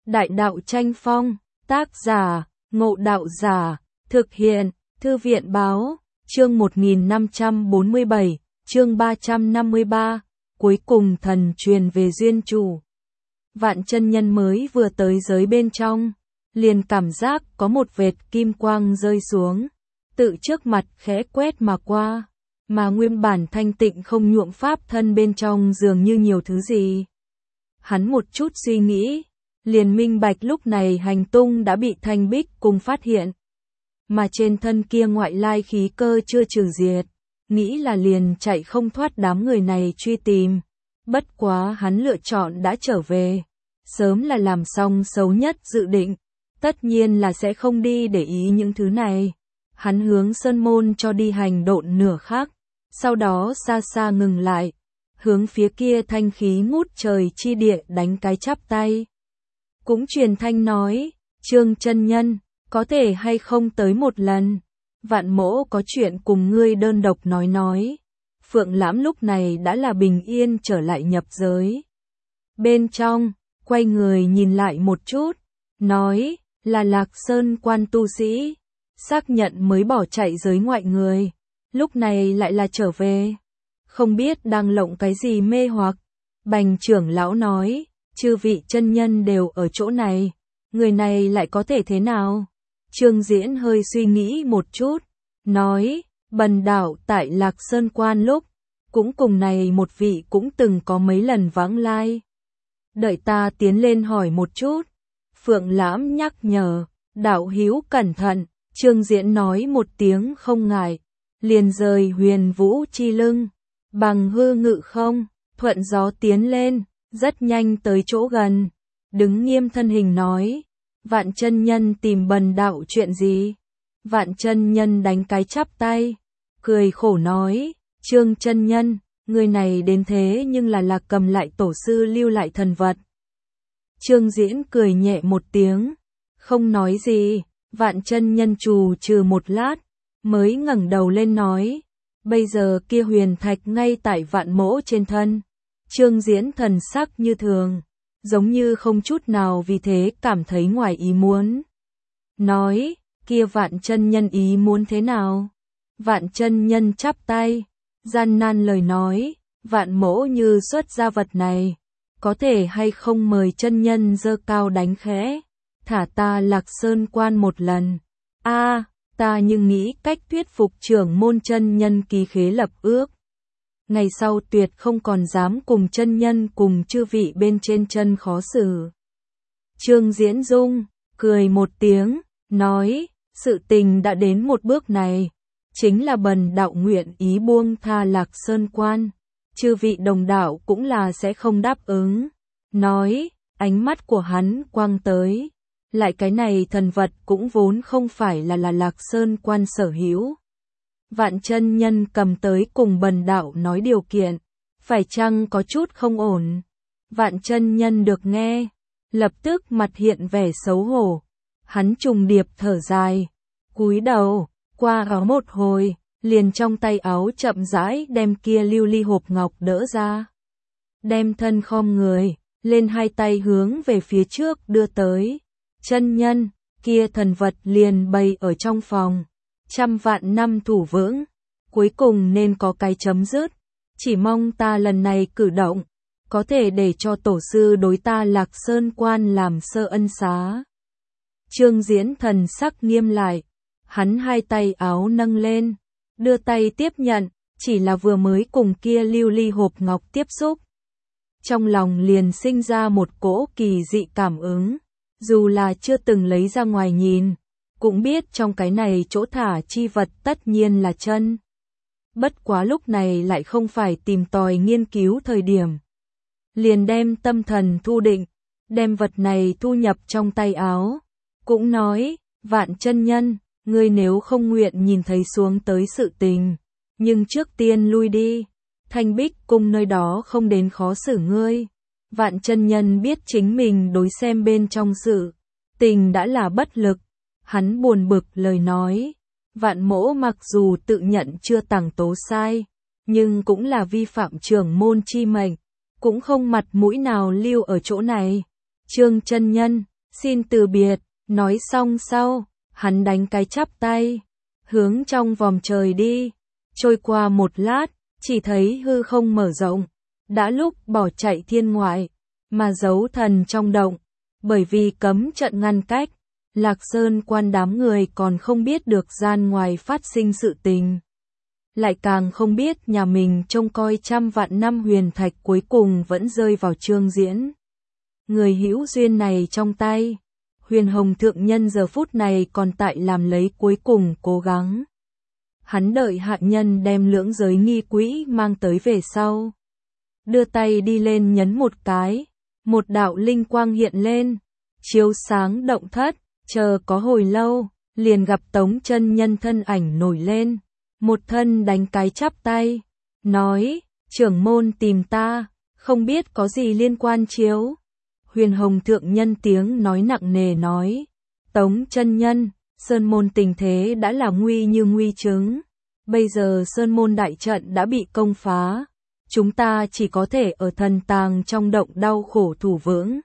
Đại đạo tranh phong, tác giả, Ngộ Đạo Giả, thực hiện, Thư viện báo, chương 1547, chương 353, cuối cùng thần truyền về duyên chủ. Vạn chân nhân mới vừa tới giới bên trong, liền cảm giác có một vệt kim quang rơi xuống, tự trước mặt khẽ quét mà qua, mà nguyên bản thanh tịnh không nhuộm pháp thân bên trong dường như nhiều thứ gì. Hắn một chút suy nghĩ, liền minh bạch lúc này hành tung đã bị Thanh Bích cùng phát hiện, mà trên thân kia ngoại lai khí cơ chưa trừ diệt, nghĩ là liền chạy không thoát đám người này truy tìm. Bất quá hắn lựa chọn đã trở về, sớm là làm xong xấu nhất dự định, tất nhiên là sẽ không đi để ý những thứ này. Hắn hướng sơn môn cho đi hành độn nửa khắc, sau đó xa xa ngừng lại, hướng phía kia thanh khí ngút trời chi địa đánh cái chắp tay. Cũng truyền thanh nói, Trương chân nhân, có thể hay không tới một lần, Vạn Mỗ có chuyện cùng ngươi đơn độc nói. Phượng Lãm lúc này đã là bình yên trở lại nhập giới. Bên trong, quay người nhìn lại một chút, nói, là Lạc Sơn quan tu sĩ, xác nhận mới bỏ chạy giới ngoại người, lúc này lại là trở về, không biết đang lộng cái gì mê hoặc. Bành trưởng lão nói, chư vị chân nhân đều ở chỗ này, người này lại có thể thế nào? Trương Diễn hơi suy nghĩ một chút, nói, bần đạo tại Lạc Sơn quan lúc, cũng cùng này một vị cũng từng có mấy lần vãng lai. Đợi ta tiến lên hỏi một chút. Phượng Lãm nhắc nhở, đạo hữu cẩn thận. Trương Diễn nói một tiếng không ngại, liền rời Huyền Vũ chi lưng, bằng hư ngự không, thuận gió tiến lên, rất nhanh tới chỗ gần, đứng nghiêm thân hình nói, Vạn chân nhân tìm bần đạo chuyện gì? Vạn chân nhân đánh cái chắp tay, cười khổ nói, Trương chân nhân, người này đến thế nhưng là cầm lại tổ sư lưu lại thần vật. Trương Diễn cười nhẹ một tiếng, không nói gì. Vạn chân nhân trù trừ một lát, mới ngẩng đầu lên nói, bây giờ kia huyền thạch ngay tại Vạn Mỗ trên thân. Trương Diễn thần sắc như thường, giống như không chút nào vì thế cảm thấy ngoài ý muốn. Nói, kia Vạn chân nhân ý muốn thế nào? Vạn chân nhân chắp tay, gian nan lời nói, Vạn Mỗ như xuất ra vật này, có thể hay không mời chân nhân giơ cao đánh khẽ, thả ta Lạc Sơn quan một lần. Ta nhưng nghĩ cách thuyết phục trưởng môn chân nhân ký khế lập ước. Ngày sau tuyệt không còn dám cùng chân nhân cùng chư vị bên trên chân khó xử. Trương Diễn Dung, cười một tiếng, nói, sự tình đã đến một bước này, chính là bần đạo nguyện ý buông tha Lạc Sơn quan, chư vị đồng đạo cũng là sẽ không đáp ứng. Nói, ánh mắt của hắn quang tới, lại cái này thần vật cũng vốn không phải là Lạc Sơn quan sở hữu. Vạn chân nhân cầm tới cùng bần đạo nói điều kiện, phải chăng có chút không ổn? Vạn chân nhân được nghe, lập tức mặt hiện vẻ xấu hổ, hắn trùng điệp thở dài, cúi đầu, qua áo một hồi, liền trong tay áo chậm rãi đem kia lưu ly hộp ngọc đỡ ra. Đem thân khom người, lên hai tay hướng về phía trước đưa tới. Chân nhân, kia thần vật liền bày ở trong phòng, 100 vạn năm thủ vững, cuối cùng nên có cái chấm dứt, chỉ mong ta lần này cử động, có thể để cho tổ sư đối ta Lạc Sơn quan làm sơ ân xá. Trương Diễn thần sắc nghiêm lại, hắn hai tay áo nâng lên, đưa tay tiếp nhận, chỉ là vừa mới cùng kia lưu ly hộp ngọc tiếp xúc. Trong lòng liền sinh ra một cỗ kỳ dị cảm ứng. Dù là chưa từng lấy ra ngoài nhìn, cũng biết trong cái này chỗ thả chi vật tất nhiên là chân. Bất quá lúc này lại không phải tìm tòi nghiên cứu thời điểm. Liền đem tâm thần thu định, đem vật này thu nhập trong tay áo. Cũng nói, Vạn chân nhân, ngươi nếu không nguyện nhìn thấy xuống tới sự tình, nhưng trước tiên lui đi, Thanh Bích cung nơi đó không đến khó xử ngươi. Vạn chân nhân biết chính mình đối xem bên trong sự tình đã là bất lực, hắn buồn bực lời nói, Vạn Mỗ mặc dù tự nhận chưa tàng tố sai, nhưng cũng là vi phạm trưởng môn chi mệnh, cũng không mặt mũi nào lưu ở chỗ này. Trương chân nhân, xin từ biệt, nói xong sau, hắn đánh cái chắp tay, hướng trong vòm trời đi. Trôi qua một lát, chỉ thấy hư không mở rộng, đã lúc bỏ chạy thiên ngoại, mà giấu thần trong động, bởi vì cấm trận ngăn cách, Lạc Sơn Quan đám người còn không biết được gian ngoài phát sinh sự tình. Lại càng không biết nhà mình trông coi trăm vạn năm huyền thạch cuối cùng vẫn rơi vào Trương Diễn. Người hữu duyên này trong tay, Huyền Hồng Thượng Nhân giờ phút này còn tại làm lấy cuối cùng cố gắng. Hắn đợi hạ nhân đem lưỡng giới nghi quỹ mang tới về sau. Đưa tay đi lên nhấn một cái, một đạo linh quang hiện lên, chiếu sáng động thất, chờ có hồi lâu, liền gặp Tống chân nhân thân ảnh nổi lên, một thân đánh cái chắp tay, nói, trưởng môn tìm ta, không biết có gì liên quan chiếu. Huyền Hồng Thượng Nhân tiếng nói nặng nề nói, Tống chân nhân, Sơn môn tình thế đã là nguy như nguy chứng, bây giờ Sơn môn đại trận đã bị công phá, chúng ta chỉ có thể ở thần tàng trong động đau khổ thủ vững.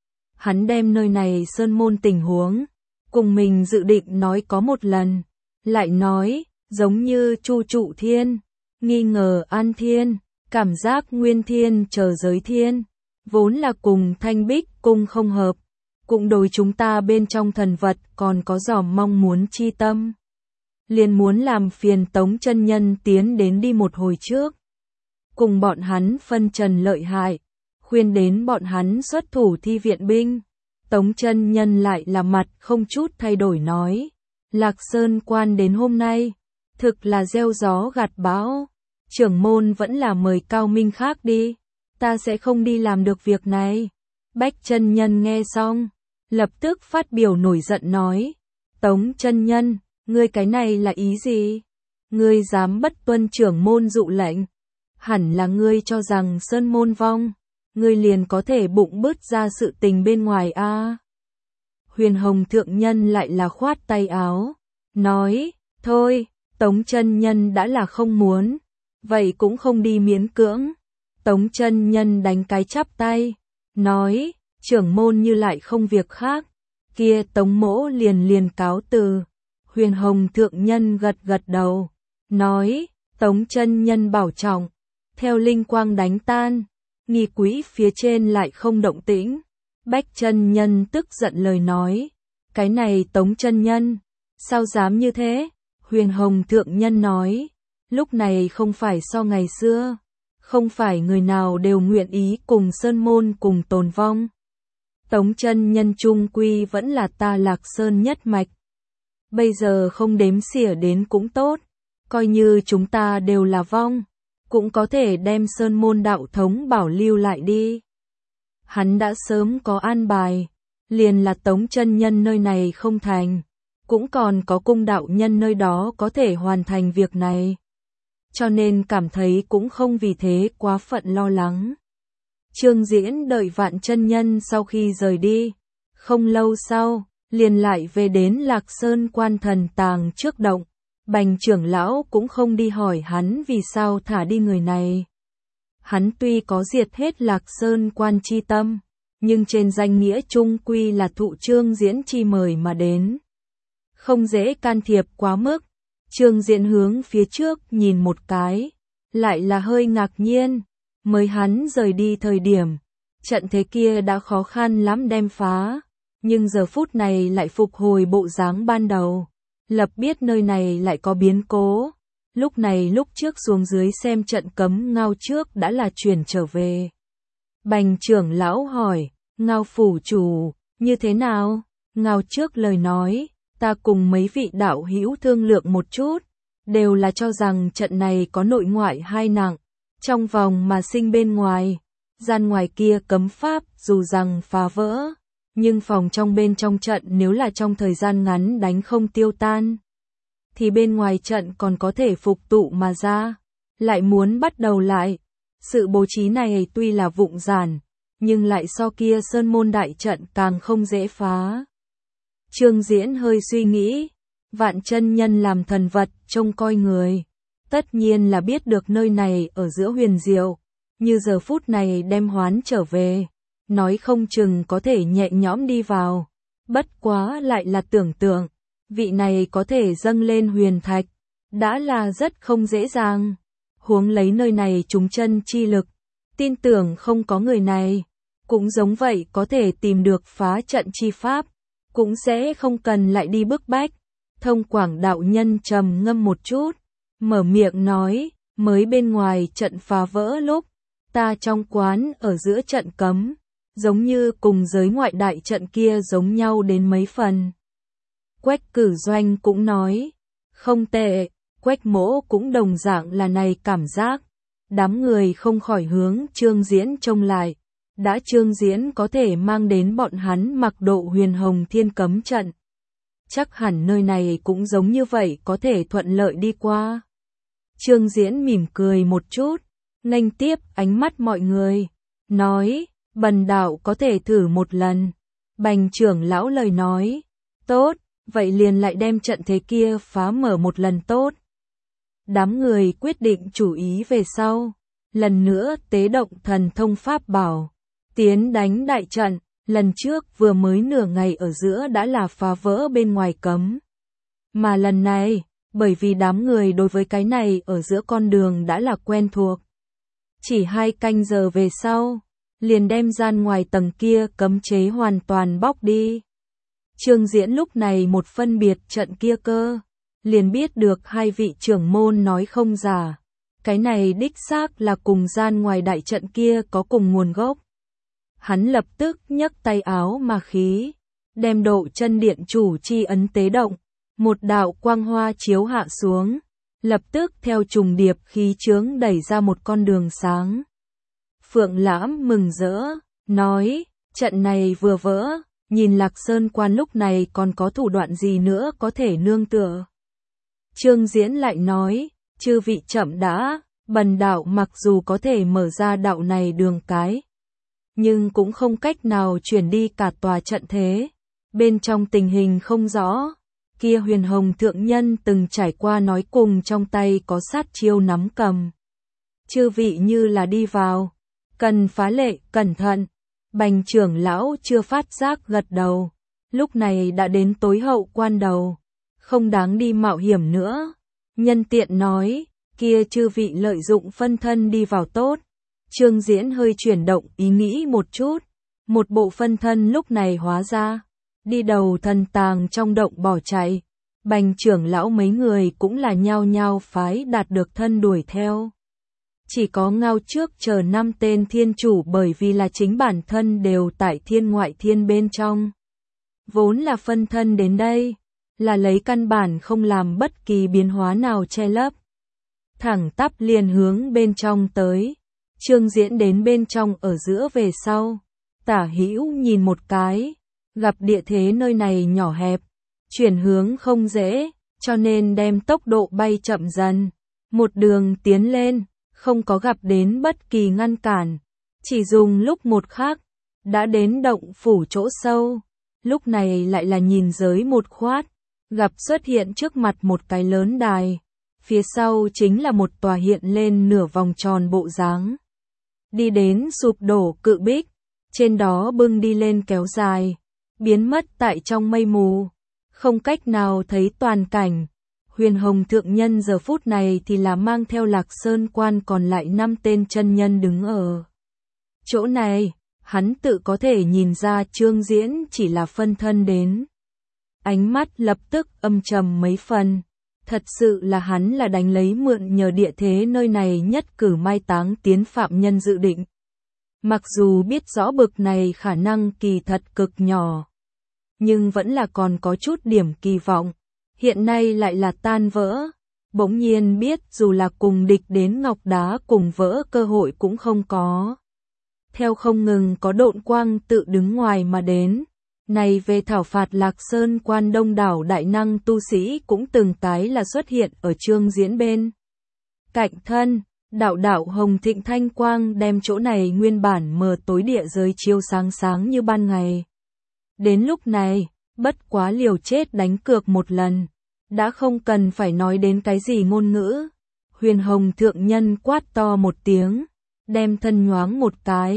Hắn đem nơi này Sơn môn tình huống, cùng mình dự định nói có một lần, lại nói, giống như Chu Trụ Thiên, nghi ngờ An Thiên, cảm giác Nguyên Thiên chờ giới thiên, vốn là cùng Thanh Bích cung không hợp, cũng đối chúng ta bên trong thần vật còn có dòm mong muốn chi tâm. Liền muốn làm phiền Tống chân nhân tiến đến đi một hồi trước, cùng bọn hắn phân trần lợi hại, khuyên đến bọn hắn xuất thủ thi viện binh. Tống chân nhân lại là mặt không chút thay đổi nói, Lạc Sơn Quan đến hôm nay, thực là gieo gió gặt bão, trưởng môn vẫn là mời cao minh khác đi, ta sẽ không đi làm được việc này. Bách chân nhân nghe xong, lập tức phát biểu nổi giận nói, Tống chân nhân, ngươi cái này là ý gì? Ngươi dám bất tuân trưởng môn dụ lệnh, hẳn là ngươi cho rằng Sơn môn vong, ngươi liền có thể bụng bứt ra sự tình bên ngoài a. Huyền Hồng Thượng Nhân lại là khoát tay áo, nói, thôi, Tống chân nhân đã là không muốn, vậy cũng không đi miễn cưỡng. Tống chân nhân đánh cái chắp tay, nói, trưởng môn như lại không việc khác, kia Tống mỗ liền cáo từ. Huyền Hồng Thượng Nhân gật gật đầu, nói, Tống chân nhân bảo trọng, theo linh quang đánh tan, nghi quỹ phía trên lại không động tĩnh. Bách chân nhân tức giận lời nói, cái này Tống chân nhân, sao dám như thế? Huyền Hồng Thượng Nhân nói, lúc này không phải so ngày xưa, không phải người nào đều nguyện ý cùng Sơn môn cùng tồn vong. Tống chân nhân trung quy vẫn là ta Lạc Sơn nhất mạch. Bây giờ không đếm xỉa đến cũng tốt, coi như chúng ta đều là vong, cũng có thể đem Sơn môn đạo thống bảo lưu lại đi. Hắn đã sớm có an bài, liền là Tống chân nhân nơi này không thành, cũng còn có cung đạo nhân nơi đó có thể hoàn thành việc này. Cho nên cảm thấy cũng không vì thế quá phận lo lắng. Trương Diễn đợi Vạn chân nhân sau khi rời đi, không lâu sau, liền lại về đến Lạc Sơn Quan thần tàng trước động. Bành trưởng lão cũng không đi hỏi hắn vì sao thả đi người này. Hắn tuy có diệt hết Lạc Sơn Quan chi tâm, nhưng trên danh nghĩa chung quy là thụ Trương Diễn chi mời mà đến, không dễ can thiệp quá mức. Trương Diễn hướng phía trước nhìn một cái, lại là hơi ngạc nhiên, mới hắn rời đi thời điểm, trận thế kia đã khó khăn lắm đem phá, nhưng giờ phút này lại phục hồi bộ dáng ban đầu. Lập biết nơi này lại có biến cố, lúc này lúc trước xuống dưới xem trận cấm ngao trước đã là chuyển trở về. Bành trưởng lão hỏi, Ngao phủ chủ, như thế nào? Ngao trước lời nói, ta cùng mấy vị đạo hữu thương lượng một chút, đều là cho rằng trận này có nội ngoại hai nặng, trong vòng mà sinh bên ngoài, gian ngoài kia cấm pháp dù rằng phá vỡ, nhưng phòng trong bên trong trận nếu là trong thời gian ngắn đánh không tiêu tan, thì bên ngoài trận còn có thể phục tụ mà ra, lại muốn bắt đầu lại. Sự bố trí này tuy là vụng giản, nhưng lại so kia Sơn môn đại trận càng không dễ phá. Trương Diễn hơi suy nghĩ, Vạn chân nhân làm thần vật trông coi người, tất nhiên là biết được nơi này ở giữa huyền diệu, như giờ phút này đem hoán trở về, nói không chừng có thể nhẹ nhõm đi vào. Bất quá lại là tưởng tượng, vị này có thể dâng lên huyền thạch, đã là rất không dễ dàng. Huống lấy nơi này trúng chân chi lực, tin tưởng không có người này, cũng giống vậy có thể tìm được phá trận chi pháp, cũng sẽ không cần lại đi bức bách. Thông Quảng đạo nhân trầm ngâm một chút, mở miệng nói, mới bên ngoài trận phá vỡ lúc, ta trong quán ở giữa trận cấm, giống như cùng giới ngoại đại trận kia giống nhau đến mấy phần. Quách Cử Doanh cũng nói, không tệ, Quách Mỗ cũng đồng dạng là này cảm giác. Đám người không khỏi hướng Trương Diễn trông lại, đã Trương Diễn có thể mang đến bọn hắn mặc độ huyền hồng thiên cấm trận. Chắc hẳn nơi này cũng giống như vậy có thể thuận lợi đi qua. Trương Diễn mỉm cười một chút, nghênh tiếp ánh mắt mọi người, nói, bần đạo có thể thử một lần. Bành trưởng lão lời nói, tốt, vậy liền lại đem trận thế kia phá mở một lần tốt. Đám người quyết định chủ ý về sau, lần nữa tế động thần thông pháp bảo, tiến đánh đại trận, lần trước vừa mới nửa ngày ở giữa đã là phá vỡ bên ngoài cấm. Mà lần này, bởi vì đám người đối với cái này ở giữa con đường đã là quen thuộc. Chỉ 2 canh giờ về sau, liền đem gian ngoài tầng kia cấm chế hoàn toàn bóc đi. Trương Diễn lúc này một phân biệt trận kia cơ, liền biết được 2 vị trưởng môn nói không giả. Cái này đích xác là cùng gian ngoài đại trận kia có cùng nguồn gốc. Hắn lập tức nhấc tay áo mà khí, đem độ chân điện chủ chi ấn tế động, một đạo quang hoa chiếu hạ xuống, lập tức theo trùng điệp khí chướng đẩy ra một con đường sáng. Phượng Lãm mừng rỡ, nói, trận này vừa vỡ, nhìn Lạc Sơn quan lúc này còn có thủ đoạn gì nữa có thể nương tựa. Trương Diễn lại nói, chư vị chậm đã, bần đạo mặc dù có thể mở ra đạo này đường cái, nhưng cũng không cách nào chuyển đi cả tòa trận thế. Bên trong tình hình không rõ, kia Huyền Hồng thượng nhân từng trải qua nói cùng trong tay có sát chiêu nắm cầm. Chư vị như là đi vào, cần phá lệ, cẩn thận. Bành trưởng lão chưa phát giác gật đầu, lúc này đã đến tối hậu quan đầu, không đáng đi mạo hiểm nữa. Nhân tiện nói, kia chư vị lợi dụng phân thân đi vào tốt. Trương Diễn hơi chuyển động ý nghĩ một chút, một bộ phân thân lúc này hóa ra, đi đầu thần tàng trong động bỏ chạy. Bành trưởng lão mấy người cũng là nhao nhao phái đạt được thân đuổi theo. Chỉ có Ngao trước chờ 5 tên thiên chủ bởi vì là chính bản thân đều tại thiên ngoại thiên bên trong. Vốn là phân thân đến đây, là lấy căn bản không làm bất kỳ biến hóa nào che lấp. Thẳng tắp liền hướng bên trong tới. Trương Diễn đến bên trong ở giữa về sau, tả hữu nhìn một cái, gặp địa thế nơi này nhỏ hẹp, chuyển hướng không dễ, cho nên đem tốc độ bay chậm dần, một đường tiến lên, không có gặp đến bất kỳ ngăn cản, chỉ dùng lúc một khắc, đã đến động phủ chỗ sâu, lúc này lại là nhìn giới một khoát, gặp xuất hiện trước mặt một cái lớn đài, phía sau chính là một tòa hiện lên nửa vòng tròn bộ dáng. Đi đến sụp đổ cự bích, trên đó bưng đi lên kéo dài, biến mất tại trong mây mù, không cách nào thấy toàn cảnh. Huyền Hồng thượng nhân giờ phút này thì là mang theo Lạc Sơn quan còn lại 5 tên chân nhân đứng ở chỗ này, hắn tự có thể nhìn ra Trương Diễn chỉ là phân thân đến. Ánh mắt lập tức âm trầm mấy phần, thật sự là hắn là đánh lấy mượn nhờ địa thế nơi này nhất cử mai táng tiến phạm nhân dự định. Mặc dù biết rõ bực này khả năng kỳ thật cực nhỏ, nhưng vẫn là còn có chút điểm kỳ vọng. Hiện nay lại là tan vỡ, bỗng nhiên biết dù là cùng địch đến ngọc đá cùng vỡ cơ hội cũng không có. Theo không ngừng có độn quang tự đứng ngoài mà đến, này về thảo phạt Lạc Sơn quan đông đảo đại năng tu sĩ cũng từng cái là xuất hiện ở Trương Diễn bên cạnh thân, đạo hồng thịnh thanh quang đem chỗ này nguyên bản mờ tối địa giới chiếu sáng sáng như ban ngày. Đến lúc này, bất quá liều chết đánh cược một lần, đã không cần phải nói đến cái gì ngôn ngữ. Huyền Hồng thượng nhân quát to một tiếng, đem thân nhoáng một cái,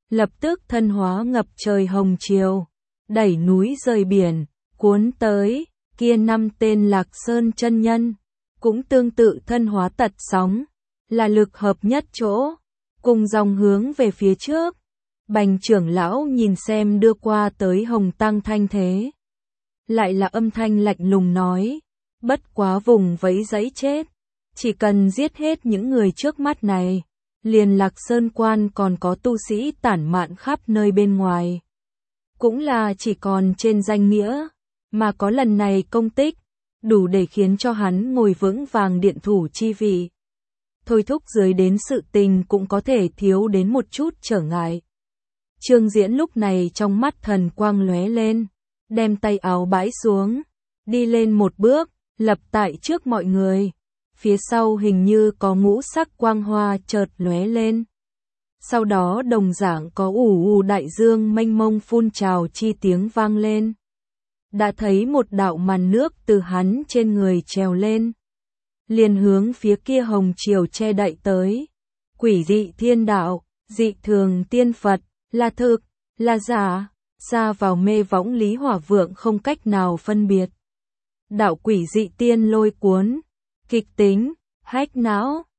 lập tức thân hóa ngập trời hồng triều, đẩy núi rời biển, cuốn tới, kia 5 tên Lạc Sơn chân nhân, cũng tương tự thân hóa tật sóng, là lực hợp nhất chỗ, cùng dòng hướng về phía trước. Bành trưởng lão nhìn xem đưa qua tới Hồng Tăng thanh thế. Lại là âm thanh lạnh lùng nói, bất quá vùng vẫy giấy chết, chỉ cần giết hết những người trước mắt này, liền Lạc Sơn quan còn có tu sĩ tản mạn khắp nơi bên ngoài. Cũng là chỉ còn trên danh nghĩa, mà có lần này công tích, đủ để khiến cho hắn ngồi vững vàng điện thủ chi vị. Thôi thúc dưới đến sự tình cũng có thể thiếu đến một chút trở ngại. Trương Diễn lúc này trong mắt thần quang lóe lên, đem tay áo bãi xuống, đi lên một bước, lập tại trước mọi người. Phía sau hình như có ngũ sắc quang hoa chợt lóe lên. Sau đó đồng dạng có ù đại dương mênh mông phun trào chi tiếng vang lên. Đã thấy một đạo màn nước từ hắn trên người trèo lên, liền hướng phía kia hồng triều che đậy tới. Quỷ dị thiên đạo, dị thường tiên Phật, là thực, là giả, xa vào mê võng Lý Hỏa Vượng không cách nào phân biệt. Đạo quỷ dị tiên lôi cuốn, kịch tính, hách não,